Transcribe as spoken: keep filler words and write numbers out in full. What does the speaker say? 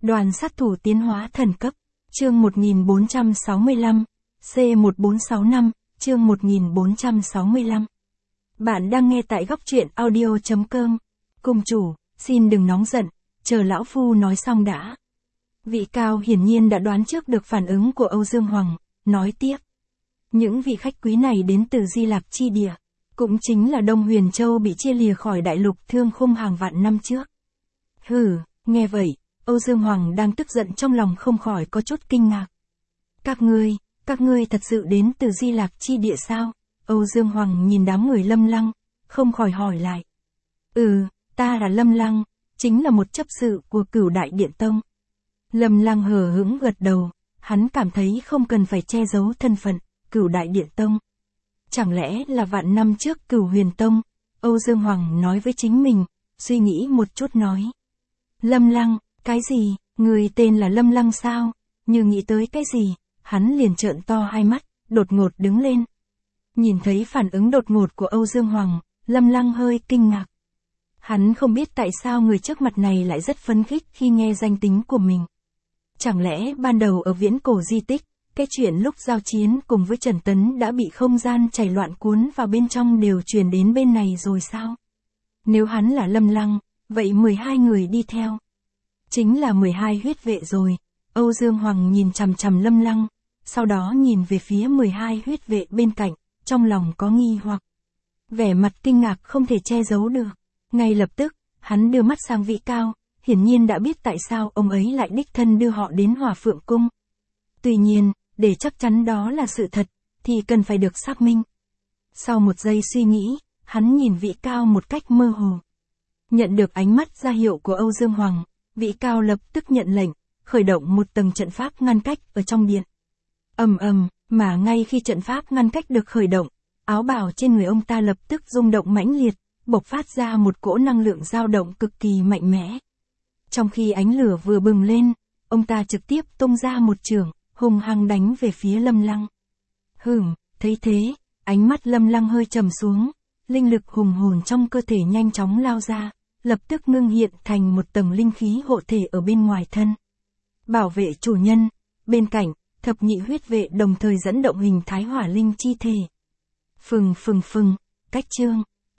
Đoàn sát thủ tiến hóa thần cấp, chương một nghìn bốn trăm sáu mươi lăm, C một bốn sáu năm, chương một nghìn bốn trăm sáu mươi lăm. Bạn đang nghe tại góc truyện audio chấm com. Cung chủ, xin đừng nóng giận, chờ lão phu nói xong đã. Vị cao hiển nhiên đã đoán trước được phản ứng của Âu Dương Hoàng, nói tiếp. Những vị khách quý này đến từ Di Lạc chi địa, cũng chính là Đông Huyền Châu bị chia lìa khỏi đại lục Thương Khung hàng vạn năm trước. Hừ, nghe vậy, Âu Dương Hoàng đang tức giận trong lòng không khỏi có chút kinh ngạc. Các ngươi, các ngươi thật sự đến từ Di Lạc chi địa sao? Âu Dương Hoàng nhìn đám người Lâm Lăng, không khỏi hỏi lại. Ừ, ta là Lâm Lăng, chính là một chấp sự của Cửu Đại Điện Tông. Lâm Lăng hờ hững gật đầu, hắn cảm thấy không cần phải che giấu thân phận, Cửu Đại Điện Tông. Chẳng lẽ là vạn năm trước Cửu Huyền Tông? Âu Dương Hoàng nói với chính mình, suy nghĩ một chút nói. Lâm Lăng, cái gì, người tên là Lâm Lăng sao? Như nghĩ tới cái gì, hắn liền trợn to hai mắt, đột ngột đứng lên. Nhìn thấy phản ứng đột ngột của Âu Dương Hoàng, Lâm Lăng hơi kinh ngạc. Hắn không biết tại sao người trước mặt này lại rất phấn khích khi nghe danh tính của mình. Chẳng lẽ ban đầu ở viễn cổ di tích, cái chuyện lúc giao chiến cùng với Trần Tấn đã bị không gian chảy loạn cuốn vào bên trong đều truyền đến bên này rồi sao? Nếu hắn là Lâm Lăng, vậy mười hai người đi theo. Chính là mười hai huyết vệ rồi. Âu Dương Hoàng nhìn chằm chằm Lâm Lăng, sau đó nhìn về phía mười hai huyết vệ bên cạnh, trong lòng có nghi hoặc. Vẻ mặt kinh ngạc không thể che giấu được. Ngay lập tức, hắn đưa mắt sang Vị Cao, hiển nhiên đã biết tại sao ông ấy lại đích thân đưa họ đến Hỏa Phượng Cung. Tuy nhiên, để chắc chắn đó là sự thật, thì cần phải được xác minh. Sau một giây suy nghĩ, hắn nhìn Vị Cao một cách mơ hồ. Nhận được ánh mắt ra hiệu của Âu Dương Hoàng, Vị Cao lập tức nhận lệnh, khởi động một tầng trận pháp ngăn cách ở trong điện. Ầm ầm, mà ngay khi trận pháp ngăn cách được khởi động, áo bào trên người ông ta lập tức rung động mãnh liệt, bộc phát ra một cỗ năng lượng dao động cực kỳ mạnh mẽ. Trong khi ánh lửa vừa bừng lên, ông ta trực tiếp tung ra một chưởng, hung hăng đánh về phía Lâm Lăng. Hửm, thấy thế, ánh mắt Lâm Lăng hơi trầm xuống, linh lực hùng hồn trong cơ thể nhanh chóng lao ra, lập tức ngưng hiện thành một tầng linh khí hộ thể ở bên ngoài thân. Bảo vệ chủ nhân, bên cạnh, thập nhị huyết vệ đồng thời dẫn động hình thái hỏa linh chi thể. Phừng phừng phừng, cách chương.